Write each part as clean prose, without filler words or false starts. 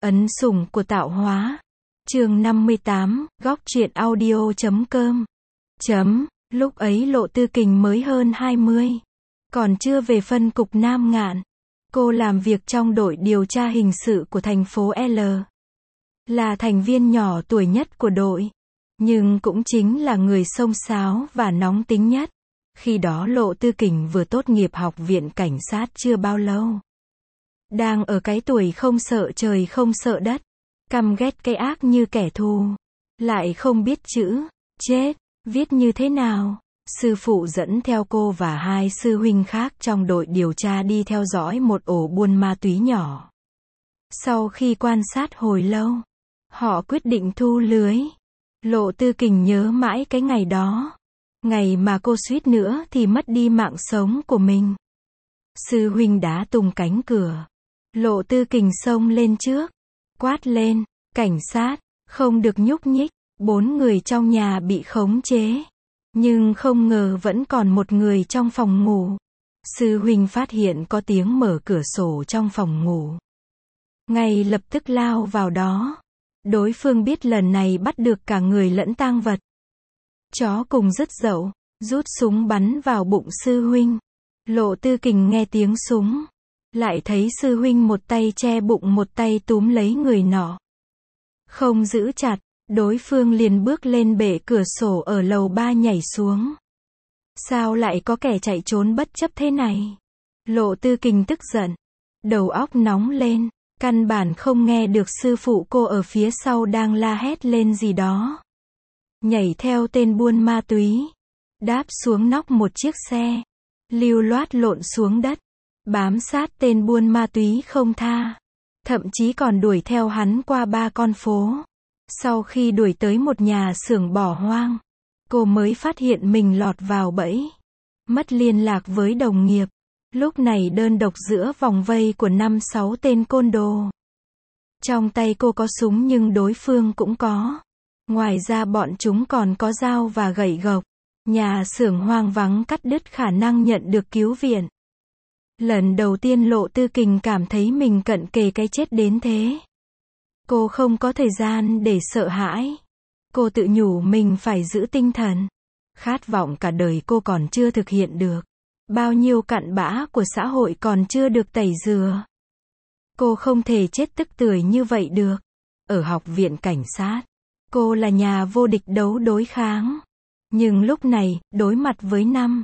Ấn sủng của tạo hóa. Chương 58, góc truyện audio.com. Lúc ấy Lộ Tư Kình mới hơn 20. Còn chưa về phân cục Nam Ngạn. Cô làm việc trong đội điều tra hình sự của thành phố L. Là thành viên nhỏ tuổi nhất của đội. Nhưng cũng chính là người xông xáo và nóng tính nhất. Khi đó Lộ Tư Kình vừa tốt nghiệp học viện cảnh sát chưa bao lâu. Đang ở cái tuổi không sợ trời không sợ đất. Căm ghét cái ác như kẻ thù. Lại không biết chữ, chết, viết như thế nào. Sư phụ dẫn theo cô và hai sư huynh khác trong đội điều tra đi theo dõi một ổ buôn ma túy nhỏ. Sau khi quan sát hồi lâu, họ quyết định thu lưới. Lộ Tư Kình nhớ mãi cái ngày đó. Ngày mà cô suýt nữa thì mất đi mạng sống của mình. Sư huynh đá tung cánh cửa. Lộ Tư Kình xông lên trước. Quát lên, cảnh sát, không được nhúc nhích. 4 người trong nhà bị khống chế. Nhưng không ngờ vẫn còn một người trong phòng ngủ. Sư huynh phát hiện có tiếng mở cửa sổ trong phòng ngủ. Ngay lập tức lao vào đó. Đối phương biết lần này bắt được cả người lẫn tang vật. Chó cùng dứt dậu, rút súng bắn vào bụng sư huynh. Lộ Tư Kình nghe tiếng súng. Lại thấy sư huynh một tay che bụng một tay túm lấy người nọ. Không giữ chặt, đối phương liền bước lên bệ cửa sổ ở lầu 3 nhảy xuống. Sao lại có kẻ chạy trốn bất chấp thế này? Lộ Tư Kình tức giận. Đầu óc nóng lên. Căn bản không nghe được sư phụ cô ở phía sau đang la hét lên gì đó. Nhảy theo tên buôn ma túy. Đáp xuống nóc một chiếc xe. Lưu loát lộn xuống đất. Bám sát tên buôn ma túy không tha. Thậm chí còn đuổi theo hắn qua 3 con phố. Sau khi đuổi tới một nhà xưởng bỏ hoang, cô mới phát hiện mình lọt vào bẫy. Mất liên lạc với đồng nghiệp. Lúc này đơn độc giữa vòng vây của 5-6 tên côn đồ. Trong tay cô có súng nhưng đối phương cũng có. Ngoài ra bọn chúng còn có dao và gậy gộc. Nhà xưởng hoang vắng cắt đứt khả năng nhận được cứu viện. Lần đầu tiên Lộ Tư Kình cảm thấy mình cận kề cái chết đến thế. Cô không có thời gian để sợ hãi. Cô tự nhủ mình phải giữ tinh thần. Khát vọng cả đời cô còn chưa thực hiện được. Bao nhiêu cặn bã của xã hội còn chưa được tẩy rửa. Cô không thể chết tức tưởi như vậy được. Ở học viện cảnh sát, cô là nhà vô địch đấu đối kháng. Nhưng lúc này, đối mặt với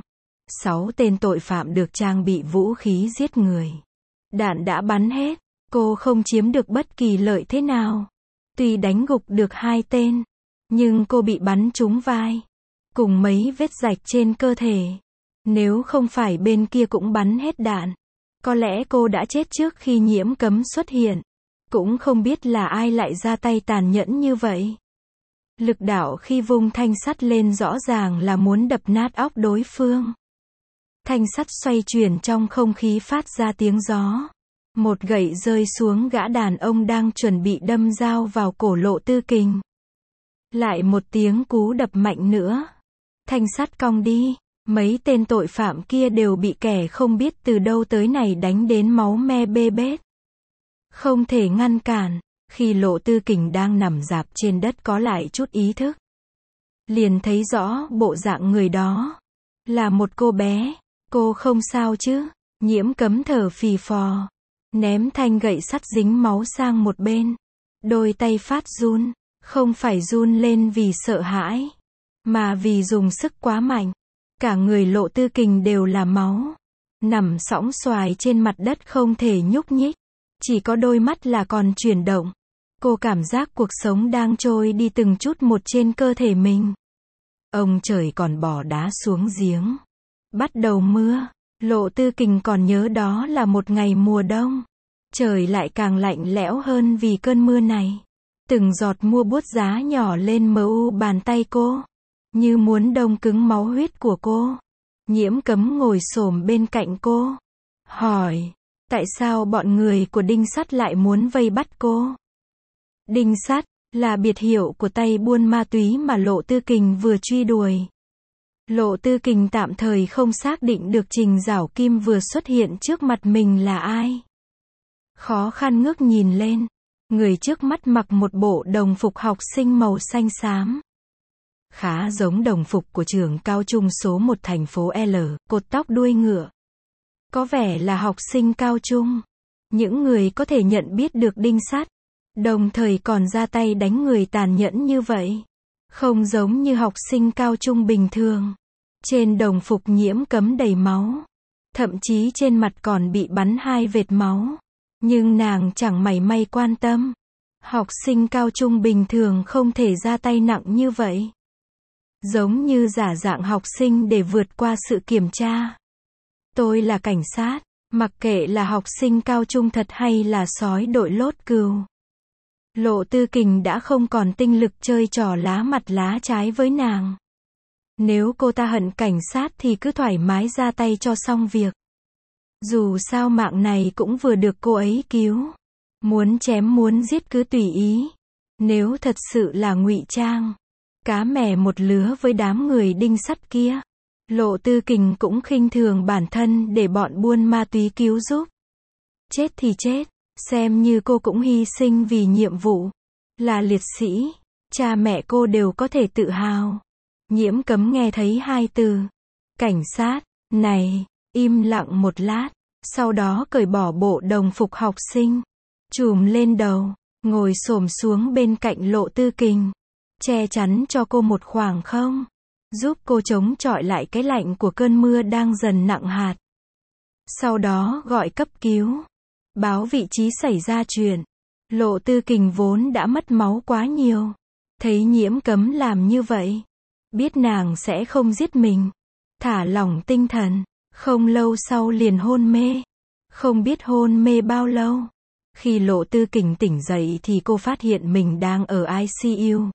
5-6 tên tội phạm được trang bị vũ khí giết người. Đạn đã bắn hết, cô không chiếm được bất kỳ lợi thế nào. Tuy đánh gục được 2 tên, nhưng cô bị bắn trúng vai. Cùng mấy vết rạch trên cơ thể. Nếu không phải bên kia cũng bắn hết đạn, có lẽ cô đã chết trước khi Nhiễm Cấm xuất hiện. Cũng không biết là ai lại ra tay tàn nhẫn như vậy. Lực đạo khi vung thanh sắt lên rõ ràng là muốn đập nát óc đối phương. Thanh sắt xoay chuyển trong không khí phát ra tiếng gió. Một gậy rơi xuống gã đàn ông đang chuẩn bị đâm dao vào cổ Lộ Tư Kình. Lại một tiếng cú đập mạnh nữa. Thanh sắt cong đi. Mấy tên tội phạm kia đều bị kẻ không biết từ đâu tới này đánh đến máu me bê bết. Không thể ngăn cản. Khi Lộ Tư Kình đang nằm rạp trên đất có lại chút ý thức. Liền thấy rõ bộ dạng người đó. Là một cô bé. Cô không sao chứ? Nhiễm Cấm thở phì phò. Ném thanh gậy sắt dính máu sang một bên. Đôi tay phát run. Không phải run lên vì sợ hãi. Mà vì dùng sức quá mạnh. Cả người Lộ Tư Kình đều là máu. Nằm sõng xoài trên mặt đất không thể nhúc nhích. Chỉ có đôi mắt là còn chuyển động. Cô cảm giác cuộc sống đang trôi đi từng chút một trên cơ thể mình. Ông trời còn bỏ đá xuống giếng. Bắt đầu mưa. Lộ Tư Kình còn nhớ đó là một ngày mùa đông. Trời lại càng lạnh lẽo hơn vì cơn mưa này. Từng giọt mưa buốt giá nhỏ lên mu bàn tay cô. Như muốn đông cứng máu huyết của cô. Nhiễm Cấm ngồi xổm bên cạnh cô. Hỏi. Tại sao bọn người của Đinh Sắt lại muốn vây bắt cô? Đinh Sắt là biệt hiệu của tay buôn ma túy mà Lộ Tư Kình vừa truy đuổi. Lộ Tư Kình tạm thời không xác định được Trình Giảo Kim vừa xuất hiện trước mặt mình là ai. Khó khăn ngước nhìn lên. Người trước mắt mặc một bộ đồng phục học sinh màu xanh xám. Khá giống đồng phục của trường cao trung số 1 thành phố L, cột tóc đuôi ngựa. Có vẻ là học sinh cao trung. Những người có thể nhận biết được đinh sắt, đồng thời còn ra tay đánh người tàn nhẫn như vậy. Không giống như học sinh cao trung bình thường. Trên đồng phục Nhiễm Cấm đầy máu. Thậm chí trên mặt còn bị bắn 2 vệt máu. Nhưng nàng chẳng mảy may quan tâm. Học sinh cao trung bình thường không thể ra tay nặng như vậy. Giống như giả dạng học sinh để vượt qua sự kiểm tra. Tôi là cảnh sát, mặc kệ là học sinh cao trung thật hay là sói đội lốt cừu. Lộ Tư Kình đã không còn tinh lực chơi trò lá mặt lá trái với nàng. Nếu cô ta hận cảnh sát thì cứ thoải mái ra tay cho xong việc. Dù sao mạng này cũng vừa được cô ấy cứu. Muốn chém muốn giết cứ tùy ý. Nếu thật sự là ngụy trang, cá mè một lứa với đám người đinh sắt kia. Lộ Tư Kình cũng khinh thường bản thân để bọn buôn ma túy cứu giúp. Chết thì chết, xem như cô cũng hy sinh vì nhiệm vụ. Là liệt sĩ, cha mẹ cô đều có thể tự hào. Nhiễm Cấm nghe thấy 2 từ cảnh sát này, im lặng một lát, sau đó cởi bỏ bộ đồng phục học sinh, trùm lên đầu, ngồi xổm xuống bên cạnh Lộ Tư Kình, che chắn cho cô một khoảng không, giúp cô chống chọi lại cái lạnh của cơn mưa đang dần nặng hạt. Sau đó gọi cấp cứu, báo vị trí xảy ra chuyện. Lộ Tư Kình vốn đã mất máu quá nhiều, thấy Nhiễm Cấm làm như vậy, biết nàng sẽ không giết mình, thả lỏng tinh thần, không lâu sau liền hôn mê. Không biết hôn mê bao lâu. Khi Lộ Tư Kình tỉnh dậy thì cô phát hiện mình đang ở ICU.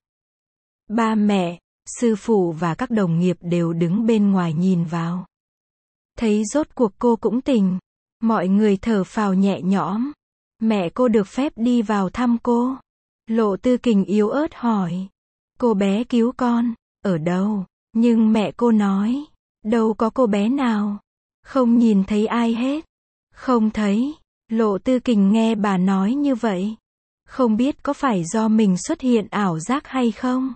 Ba mẹ, sư phụ và các đồng nghiệp đều đứng bên ngoài nhìn vào. Thấy rốt cuộc cô cũng tỉnh, mọi người thở phào nhẹ nhõm. Mẹ cô được phép đi vào thăm cô. Lộ Tư Kình yếu ớt hỏi. Cô bé cứu con, ở đâu? Nhưng mẹ cô nói, đâu có cô bé nào. Không nhìn thấy ai hết. Không thấy. Lộ Tư Kình nghe bà nói như vậy. Không biết có phải do mình xuất hiện ảo giác hay không?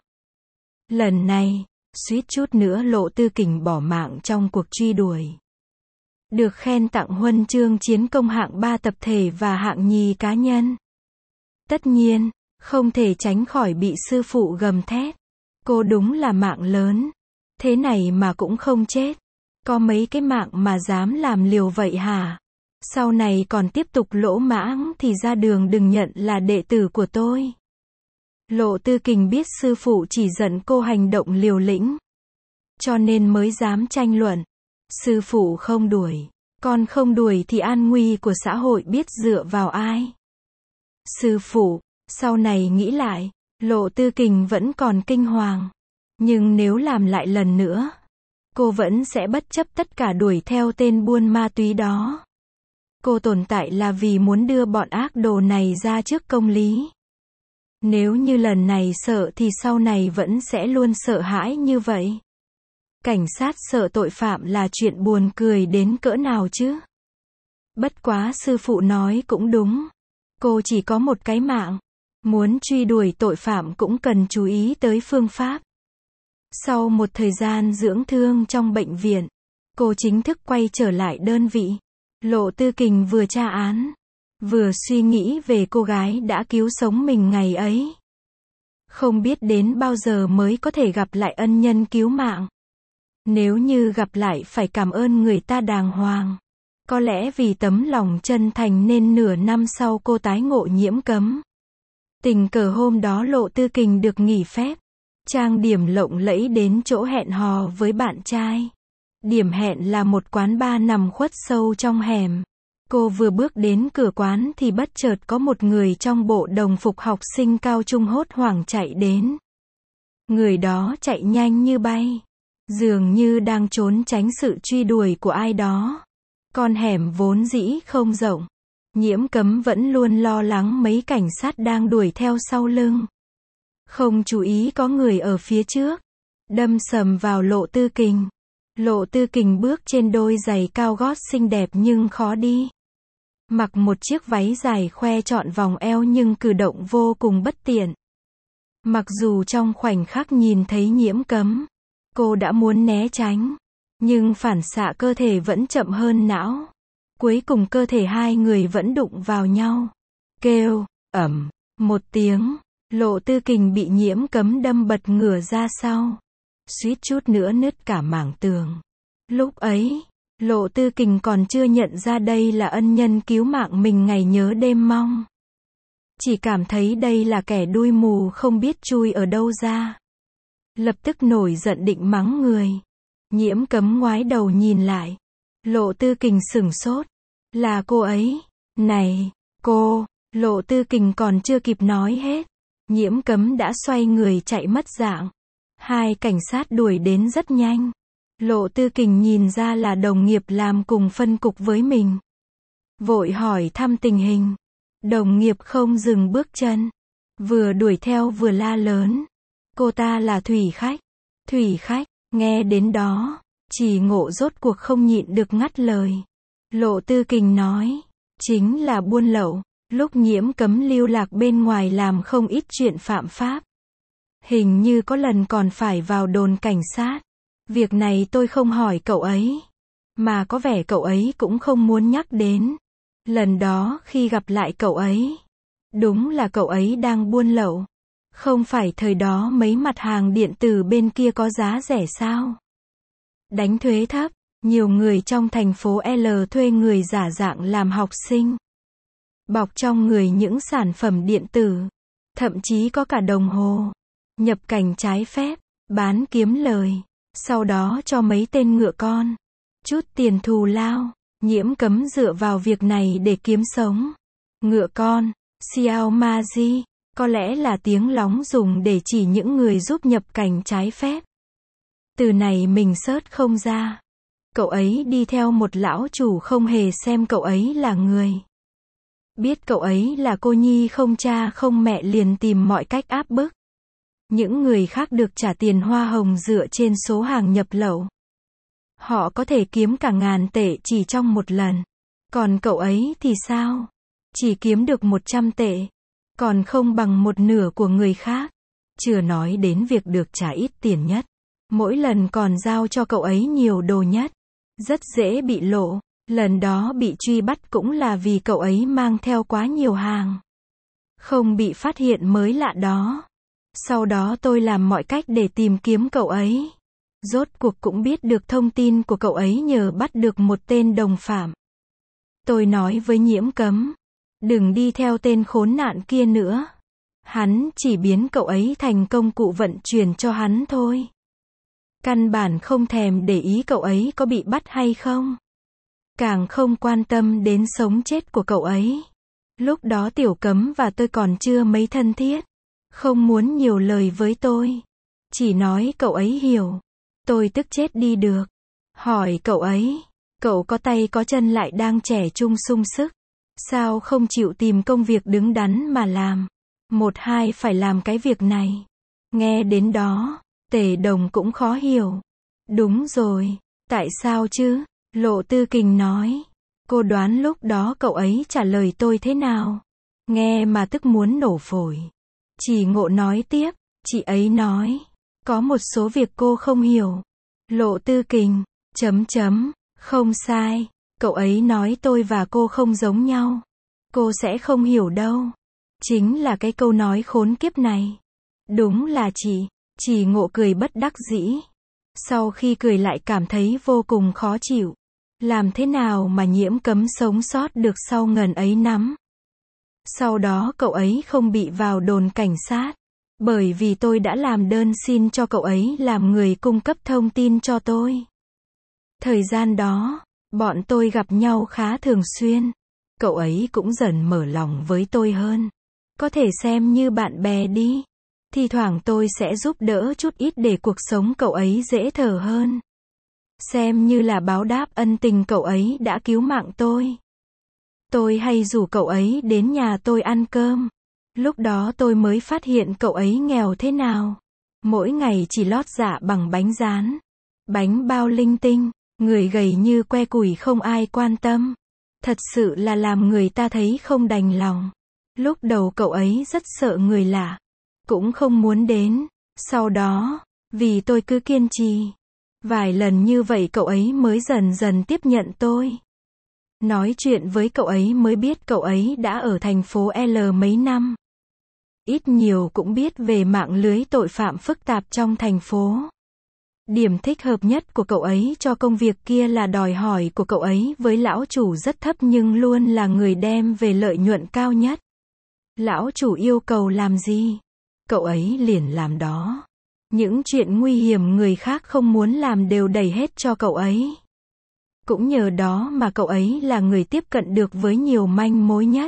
Lần này, suýt chút nữa Lộ Tư Kình bỏ mạng trong cuộc truy đuổi. Được khen tặng huân chương chiến công hạng 3 tập thể và hạng nhì cá nhân. Tất nhiên, không thể tránh khỏi bị sư phụ gầm thét. Cô đúng là mạng lớn. Thế này mà cũng không chết. Có mấy cái mạng mà dám làm liều vậy hả? Sau này còn tiếp tục lỗ mãng thì ra đường đừng nhận là đệ tử của tôi. Lộ Tư Kình biết sư phụ chỉ giận cô hành động liều lĩnh, cho nên mới dám tranh luận. Sư phụ không đuổi, con không đuổi thì an nguy của xã hội biết dựa vào ai? Sư phụ, sau này nghĩ lại, Lộ Tư Kình vẫn còn kinh hoàng. Nhưng nếu làm lại lần nữa, cô vẫn sẽ bất chấp tất cả đuổi theo tên buôn ma túy đó. Cô tồn tại là vì muốn đưa bọn ác đồ này ra trước công lý. Nếu như lần này sợ thì sau này vẫn sẽ luôn sợ hãi như vậy. Cảnh sát sợ tội phạm là chuyện buồn cười đến cỡ nào chứ? Bất quá sư phụ nói cũng đúng. Cô chỉ có một cái mạng. Muốn truy đuổi tội phạm cũng cần chú ý tới phương pháp. Sau một thời gian dưỡng thương trong bệnh viện, cô chính thức quay trở lại đơn vị. Lộ Tư Kình vừa tra án, vừa suy nghĩ về cô gái đã cứu sống mình ngày ấy. Không biết đến bao giờ mới có thể gặp lại ân nhân cứu mạng. Nếu như gặp lại phải cảm ơn người ta đàng hoàng. Có lẽ vì tấm lòng chân thành nên nửa năm sau cô tái ngộ Nhiễm Cấm. Tình cờ hôm đó Lộ Tư Kình được nghỉ phép, trang điểm lộng lẫy đến chỗ hẹn hò với bạn trai. Điểm hẹn là một quán bar nằm khuất sâu trong hẻm. Cô vừa bước đến cửa quán thì bất chợt có một người trong bộ đồng phục học sinh cao trung hốt hoảng chạy đến. Người đó chạy nhanh như bay, dường như đang trốn tránh sự truy đuổi của ai đó. Con hẻm vốn dĩ không rộng. Nhiễm Cấm vẫn luôn lo lắng mấy cảnh sát đang đuổi theo sau lưng. Không chú ý có người ở phía trước. Đâm sầm vào Lộ Tư Kình. Lộ Tư Kình bước trên đôi giày cao gót xinh đẹp nhưng khó đi. Mặc một chiếc váy dài khoe trọn vòng eo nhưng cử động vô cùng bất tiện. Mặc dù trong khoảnh khắc nhìn thấy Nhiễm Cấm, cô đã muốn né tránh, nhưng phản xạ cơ thể vẫn chậm hơn não. Cuối cùng cơ thể hai người vẫn đụng vào nhau. Kêu, ầm, một tiếng, Lộ Tư Kình bị Nhiễm Cấm đâm bật ngửa ra sau. Suýt chút nữa nứt cả mảng tường. Lúc ấy, Lộ Tư Kình còn chưa nhận ra đây là ân nhân cứu mạng mình ngày nhớ đêm mong. Chỉ cảm thấy đây là kẻ đuôi mù không biết chui ở đâu ra. Lập tức nổi giận định mắng người. Nhiễm Cấm ngoái đầu nhìn lại. Lộ Tư Kình sửng sốt. Là cô ấy. Này, cô. Lộ Tư Kình còn chưa kịp nói hết. Nhiễm Cấm đã xoay người chạy mất dạng. Hai cảnh sát đuổi đến rất nhanh. Lộ Tư Kình nhìn ra là đồng nghiệp làm cùng phân cục với mình. Vội hỏi thăm tình hình. Đồng nghiệp không dừng bước chân. Vừa đuổi theo vừa la lớn. Cô ta là Thủy Khách. Thủy Khách, nghe đến đó. Chỉ Ngộ rốt cuộc không nhịn được ngắt lời. Lộ Tư Kình nói. Chính là buôn lậu. Lúc Nhiễm Cấm lưu lạc bên ngoài làm không ít chuyện phạm pháp. Hình như có lần còn phải vào đồn cảnh sát. Việc này tôi không hỏi cậu ấy. Mà có vẻ cậu ấy cũng không muốn nhắc đến. Lần đó khi gặp lại cậu ấy. Đúng là cậu ấy đang buôn lậu. Không phải thời đó mấy mặt hàng điện tử bên kia có giá rẻ sao? Đánh thuế thấp. Nhiều người trong thành phố L thuê người giả dạng làm học sinh. Bọc trong người những sản phẩm điện tử. Thậm chí có cả đồng hồ. Nhập cảnh trái phép. Bán kiếm lời. Sau đó cho mấy tên ngựa con. Chút tiền thù lao. Nhiễm Cấm dựa vào việc này để kiếm sống. Ngựa con. Xiao Ma Di. Có lẽ là tiếng lóng dùng để chỉ những người giúp nhập cảnh trái phép. Từ này mình search không ra. Cậu ấy đi theo một lão chủ không hề xem cậu ấy là người. Biết cậu ấy là cô nhi không cha không mẹ liền tìm mọi cách áp bức. Những người khác được trả tiền hoa hồng dựa trên số hàng nhập lậu. Họ có thể kiếm cả ngàn tệ chỉ trong một lần. Còn cậu ấy thì sao? Chỉ kiếm được 100 tệ. Còn không bằng một nửa của người khác. Chưa nói đến việc được trả ít tiền nhất. Mỗi lần còn giao cho cậu ấy nhiều đồ nhất. Rất dễ bị lộ. Lần đó bị truy bắt cũng là vì cậu ấy mang theo quá nhiều hàng. Không bị phát hiện mới lạ đó. Sau đó tôi làm mọi cách để tìm kiếm cậu ấy. Rốt cuộc cũng biết được thông tin của cậu ấy nhờ bắt được một tên đồng phạm. Tôi nói với Nhiễm Cấm. Đừng đi theo tên khốn nạn kia nữa. Hắn chỉ biến cậu ấy thành công cụ vận chuyển cho hắn thôi. Căn bản không thèm để ý cậu ấy có bị bắt hay không. Càng không quan tâm đến sống chết của cậu ấy. Lúc đó Tiểu Cấm và tôi còn chưa mấy thân thiết. Không muốn nhiều lời với tôi. Chỉ nói cậu ấy hiểu. Tôi tức chết đi được. Hỏi cậu ấy. Cậu có tay có chân lại đang trẻ trung sung sức. Sao không chịu tìm công việc đứng đắn mà làm? Một hai phải làm cái việc này. Nghe đến đó. Tề Đồng cũng khó hiểu. Đúng rồi. Tại sao chứ? Lộ Tư Kình nói. Cô đoán lúc đó cậu ấy trả lời tôi thế nào? Nghe mà tức muốn nổ phổi. Chỉ Ngộ nói tiếp. Chị ấy nói. Có một số việc cô không hiểu. Lộ Tư Kình. Không sai. Cậu ấy nói tôi và cô không giống nhau. Cô sẽ không hiểu đâu. Chính là cái câu nói khốn kiếp này. Đúng là chị. Chỉ Ngộ cười bất đắc dĩ. Sau khi cười lại cảm thấy vô cùng khó chịu. Làm thế nào mà Nhiễm Cấm sống sót được sau ngần ấy năm? Sau đó cậu ấy không bị vào đồn cảnh sát. Bởi vì tôi đã làm đơn xin cho cậu ấy làm người cung cấp thông tin cho tôi. Thời gian đó, bọn tôi gặp nhau khá thường xuyên. Cậu ấy cũng dần mở lòng với tôi hơn. Có thể xem như bạn bè đi. Thi thoảng tôi sẽ giúp đỡ chút ít để cuộc sống cậu ấy dễ thở hơn. Xem như là báo đáp ân tình cậu ấy đã cứu mạng tôi. Tôi hay rủ cậu ấy đến nhà tôi ăn cơm. Lúc đó tôi mới phát hiện cậu ấy nghèo thế nào. Mỗi ngày chỉ lót dạ bằng bánh rán, bánh bao linh tinh, người gầy như que củi không ai quan tâm. Thật sự là làm người ta thấy không đành lòng. Lúc đầu cậu ấy rất sợ người lạ, cũng không muốn đến. Sau đó, vì tôi cứ kiên trì, vài lần như vậy cậu ấy mới dần dần tiếp nhận tôi. Nói chuyện với cậu ấy mới biết cậu ấy đã ở thành phố L mấy năm. Ít nhiều cũng biết về mạng lưới tội phạm phức tạp trong thành phố. Điểm thích hợp nhất của cậu ấy cho công việc kia là đòi hỏi của cậu ấy với lão chủ rất thấp nhưng luôn là người đem về lợi nhuận cao nhất. Lão chủ yêu cầu làm gì, cậu ấy liền làm đó. Những chuyện nguy hiểm người khác không muốn làm đều đẩy hết cho cậu ấy. Cũng nhờ đó mà cậu ấy là người tiếp cận được với nhiều manh mối nhất.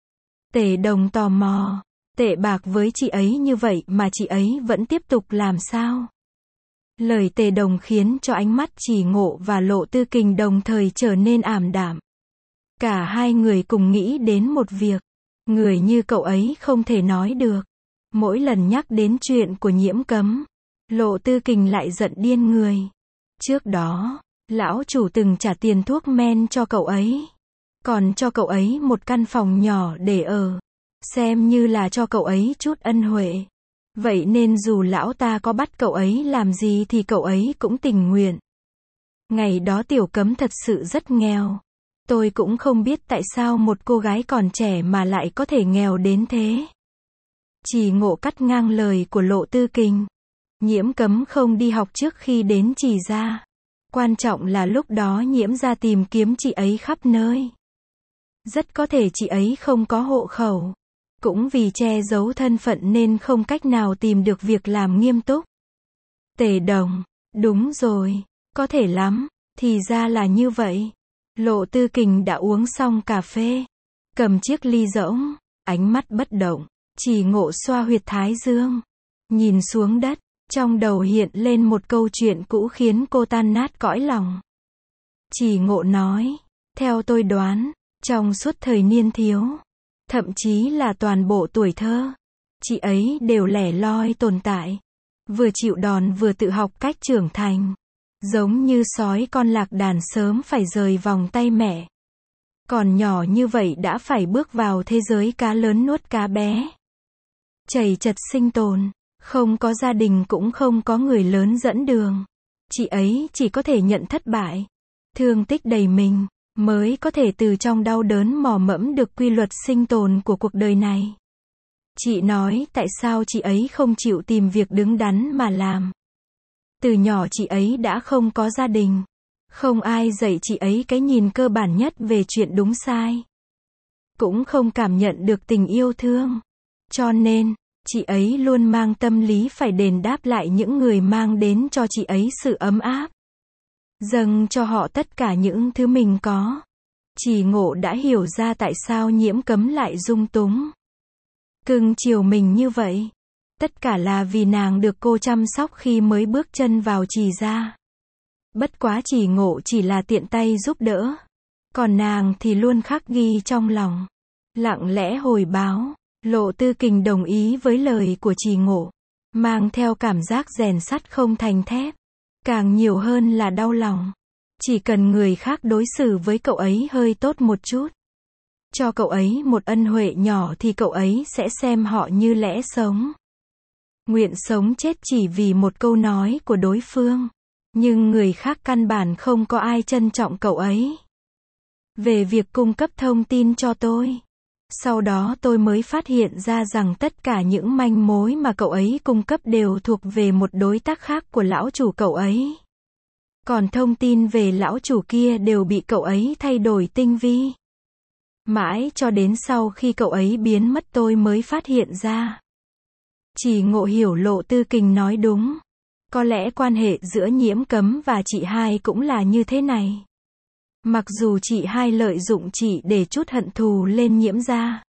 Tề Đồng tò mò, tệ bạc với chị ấy như vậy mà chị ấy vẫn tiếp tục làm sao? Lời Tề Đồng khiến cho ánh mắt Chỉ Ngộ và Lộ Tư Kình đồng thời trở nên ảm đạm. Cả hai người cùng nghĩ đến một việc. Người như cậu ấy không thể nói được. Mỗi lần nhắc đến chuyện của Nhiễm Cấm, Lộ Tư Kình lại giận điên người. Trước đó, lão chủ từng trả tiền thuốc men cho cậu ấy. Còn cho cậu ấy một căn phòng nhỏ để ở. Xem như là cho cậu ấy chút ân huệ. Vậy nên dù lão ta có bắt cậu ấy làm gì thì cậu ấy cũng tình nguyện. Ngày đó Tiểu Cấm thật sự rất nghèo. Tôi cũng không biết tại sao một cô gái còn trẻ mà lại có thể nghèo đến thế. Chỉ Ngộ cắt ngang lời của Lộ Tư Kình. Nhiễm Cấm không đi học trước khi đến Chỉ gia. Quan trọng là lúc đó Nhiễm gia tìm kiếm chị ấy khắp nơi. Rất có thể chị ấy không có hộ khẩu. Cũng vì che giấu thân phận nên không cách nào tìm được việc làm nghiêm túc. Tề Đồng, đúng rồi, có thể lắm, thì ra là như vậy. Lộ Tư Kình đã uống xong cà phê, cầm chiếc ly rỗng, ánh mắt bất động. Chỉ Ngộ xoa huyệt thái dương, nhìn xuống đất, trong đầu hiện lên một câu chuyện cũ khiến cô tan nát cõi lòng. Chỉ Ngộ nói, theo tôi đoán, trong suốt thời niên thiếu, thậm chí là toàn bộ tuổi thơ, chị ấy đều lẻ loi tồn tại, vừa chịu đòn vừa tự học cách trưởng thành, giống như sói con lạc đàn sớm phải rời vòng tay mẹ. Còn nhỏ như vậy đã phải bước vào thế giới cá lớn nuốt cá bé. Chầy chật sinh tồn, không có gia đình cũng không có người lớn dẫn đường. Chị ấy chỉ có thể nhận thất bại, thương tích đầy mình, mới có thể từ trong đau đớn mò mẫm được quy luật sinh tồn của cuộc đời này. Chị nói tại sao chị ấy không chịu tìm việc đứng đắn mà làm. Từ nhỏ chị ấy đã không có gia đình. Không ai dạy chị ấy cái nhìn cơ bản nhất về chuyện đúng sai. Cũng không cảm nhận được tình yêu thương. Cho nên, chị ấy luôn mang tâm lý phải đền đáp lại những người mang đến cho chị ấy sự ấm áp. Dâng cho họ tất cả những thứ mình có. Chỉ Ngộ đã hiểu ra tại sao Nhiễm Cấm lại dung túng, cưng chiều mình như vậy. Tất cả là vì nàng được cô chăm sóc khi mới bước chân vào Chỉ gia. Bất quá Chỉ Ngộ chỉ là tiện tay giúp đỡ. Còn nàng thì luôn khắc ghi trong lòng. Lặng lẽ hồi báo. Lộ Tư Kình đồng ý với lời của Chỉ Ngộ. Mang theo cảm giác rèn sắt không thành thép. Càng nhiều hơn là đau lòng. Chỉ cần người khác đối xử với cậu ấy hơi tốt một chút, cho cậu ấy một ân huệ nhỏ thì cậu ấy sẽ xem họ như lẽ sống. Nguyện sống chết chỉ vì một câu nói của đối phương. Nhưng người khác căn bản không có ai trân trọng cậu ấy. Về việc cung cấp thông tin cho tôi, sau đó tôi mới phát hiện ra rằng tất cả những manh mối mà cậu ấy cung cấp đều thuộc về một đối tác khác của lão chủ cậu ấy. Còn thông tin về lão chủ kia đều bị cậu ấy thay đổi tinh vi. Mãi cho đến sau khi cậu ấy biến mất tôi mới phát hiện ra. Chỉ Ngộ hiểu Lộ Tư Kình nói đúng. Có lẽ quan hệ giữa Nhiễm Cấm và chị hai cũng là như thế này. Mặc dù chị hai lợi dụng chị để trút hận thù lên Nhiễm gia.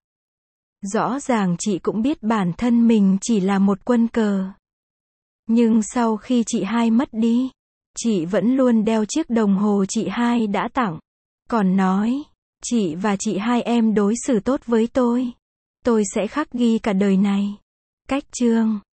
Rõ ràng chị cũng biết bản thân mình chỉ là một quân cờ. Nhưng sau khi chị hai mất đi, chị vẫn luôn đeo chiếc đồng hồ chị hai đã tặng. Còn nói, chị và chị hai em đối xử tốt với tôi sẽ khắc ghi cả đời này. Cách chương